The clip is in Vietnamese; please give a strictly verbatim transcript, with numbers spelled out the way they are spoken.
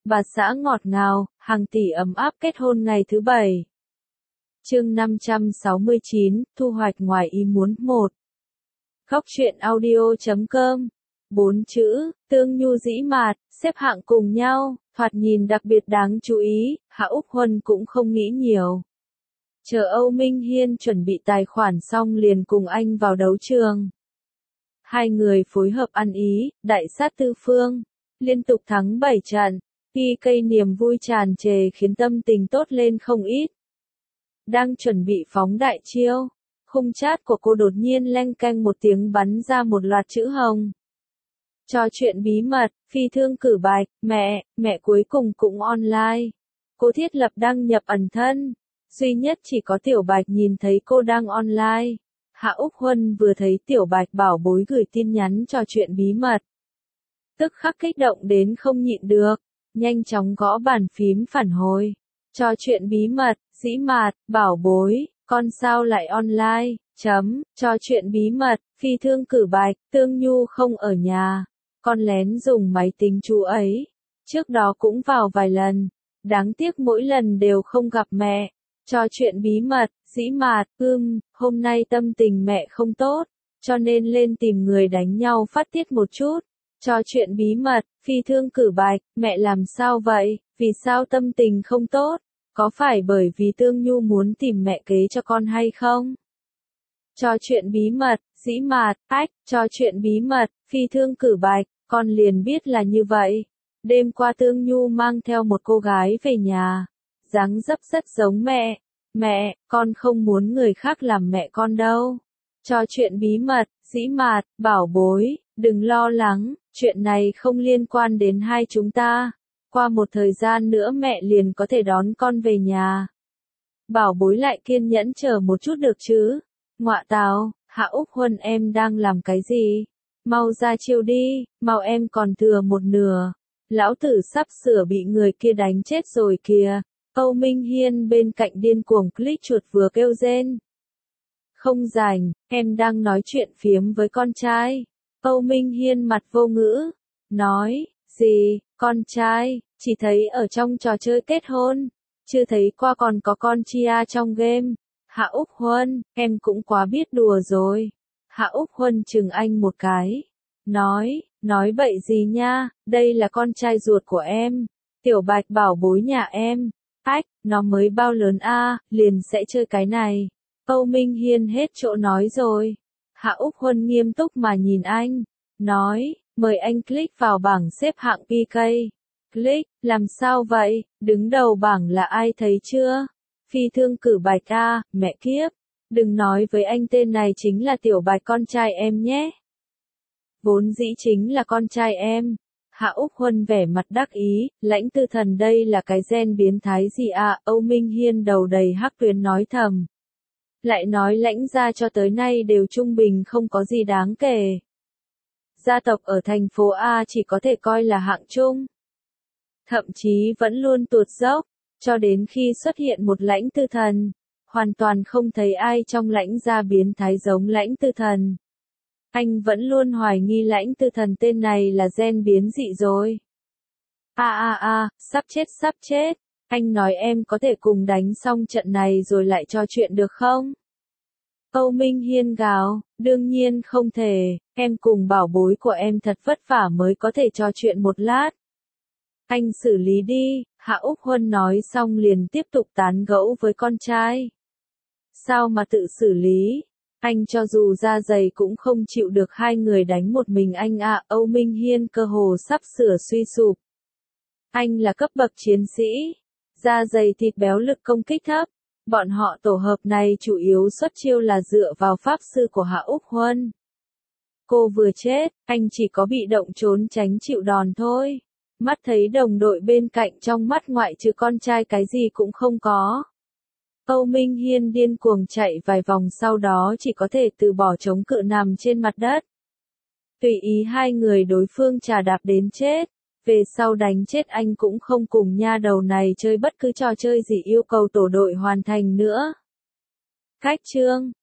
bà xã ngọt ngào, hàng tỷ ấm áp kết hôn ngày thứ bảy. Chương năm trăm sáu mươi chín, thu hoạch ngoài ý muốn một. Góc truyện audio chấm com. Bốn chữ, tương nhu dĩ mạt, xếp hạng cùng nhau, thoạt nhìn đặc biệt đáng chú ý, Hạ Úc Huân cũng không nghĩ nhiều. Chờ Âu Minh Hiên chuẩn bị tài khoản xong liền cùng anh vào đấu trường. Hai người phối hợp ăn ý, đại sát tư phương, liên tục thắng bảy trận, khi cây niềm vui tràn trề khiến tâm tình tốt lên không ít. Đang chuẩn bị phóng đại chiêu, khung chat của cô đột nhiên leng keng một tiếng bắn ra một loạt chữ hồng. Trò chuyện bí mật, phi thương cử bạch, mẹ, mẹ cuối cùng cũng online. Cô thiết lập đăng nhập ẩn thân, duy nhất chỉ có Tiểu Bạch nhìn thấy cô đang online. Hạ Úc Huân vừa thấy Tiểu Bạch bảo bối gửi tin nhắn trò chuyện bí mật. Tức khắc kích động đến không nhịn được, nhanh chóng gõ bàn phím phản hồi. Trò chuyện bí mật, dĩ mạt, bảo bối, con sao lại online, chấm, trò chuyện bí mật, phi thương cử bạch, tương nhu không ở nhà. Con lén dùng máy tính chú ấy. Trước đó cũng vào vài lần. Đáng tiếc mỗi lần đều không gặp mẹ. Trò chuyện bí mật, dĩ mạt, ưm, hôm nay tâm tình mẹ không tốt, cho nên lên tìm người đánh nhau phát tiết một chút. Trò chuyện bí mật, phi thương cử bạch, mẹ làm sao vậy, vì sao tâm tình không tốt, có phải bởi vì Tương Nhu muốn tìm mẹ kế cho con hay không? Trò chuyện bí mật, dĩ mạt, ách, trò chuyện bí mật, phi thương cử bạch, con liền biết là như vậy. Đêm qua Tương Nhu mang theo một cô gái về nhà, dáng dấp rất giống mẹ. Mẹ, con không muốn người khác làm mẹ con đâu. Trò chuyện bí mật, dĩ mạt, bảo bối, đừng lo lắng, chuyện này không liên quan đến hai chúng ta. Qua một thời gian nữa mẹ liền có thể đón con về nhà. Bảo bối lại kiên nhẫn chờ một chút được chứ. Ngọa tào, Hạ Úc Huân em đang làm cái gì? Mau ra chiêu đi, mau em còn thừa một nửa. Lão tử sắp sửa bị người kia đánh chết rồi kìa. Âu Minh Hiên bên cạnh điên cuồng click chuột vừa kêu rên. Không rảnh, em đang nói chuyện phiếm với con trai. Âu Minh Hiên mặt vô ngữ. Nói, gì, con trai, chỉ thấy ở trong trò chơi kết hôn. Chưa thấy qua còn có con chia trong game. Hạ Úc Huân, em cũng quá biết đùa rồi. Hạ Úc Huân chừng anh một cái. Nói, nói bậy gì nha, đây là con trai ruột của em. Tiểu Bạch bảo bối nhà em. Ách, nó mới bao lớn a, liền sẽ chơi cái này. Âu Minh Hiên hết chỗ nói rồi. Hạ Úc Huân nghiêm túc mà nhìn anh. Nói, mời anh click vào bảng xếp hạng pê ca. Click, làm sao vậy, đứng đầu bảng là ai thấy chưa? Phi thương cử bạch a, mẹ kiếp. Đừng nói với anh tên này chính là Tiểu Bạch con trai em nhé. Vốn dĩ chính là con trai em. Hạ Úc Huân vẻ mặt đắc ý, lãnh tư thần đây là cái gen biến thái gì à, Âu Minh Hiên đầu đầy hắc tuyến nói thầm. Lại nói lãnh gia cho tới nay đều trung bình không có gì đáng kể. Gia tộc ở thành phố A chỉ có thể coi là hạng trung. Thậm chí vẫn luôn tuột dốc, cho đến khi xuất hiện một lãnh tư thần. Hoàn toàn không thấy ai trong lãnh gia biến thái giống lãnh tư thần. Anh vẫn luôn hoài nghi lãnh tư thần tên này là gen biến dị rồi. A a a, sắp chết sắp chết. Anh nói em có thể cùng đánh xong trận này rồi lại trò chuyện được không? Âu Minh Hiên gào, đương nhiên không thể, em cùng bảo bối của em thật vất vả mới có thể trò chuyện một lát. Anh xử lý đi, Hạ Úc Huân nói xong liền tiếp tục tán gẫu với con trai. Sao mà tự xử lý? Anh cho dù da dày cũng không chịu được hai người đánh một mình anh ạ, à, Âu Minh Hiên cơ hồ sắp sửa suy sụp. Anh là cấp bậc chiến sĩ, da dày thịt béo lực công kích thấp, bọn họ tổ hợp này chủ yếu xuất chiêu là dựa vào pháp sư của Hạ Úc Huân. Cô vừa chết, anh chỉ có bị động trốn tránh chịu đòn thôi. Mắt thấy đồng đội bên cạnh trong mắt ngoại trừ con trai cái gì cũng không có. Âu Minh Hiên điên cuồng chạy vài vòng sau đó chỉ có thể từ bỏ chống cự nằm trên mặt đất. Tùy ý hai người đối phương chà đạp đến chết. Về sau đánh chết anh cũng không cùng nha đầu này chơi bất cứ trò chơi gì yêu cầu tổ đội hoàn thành nữa. Cách chương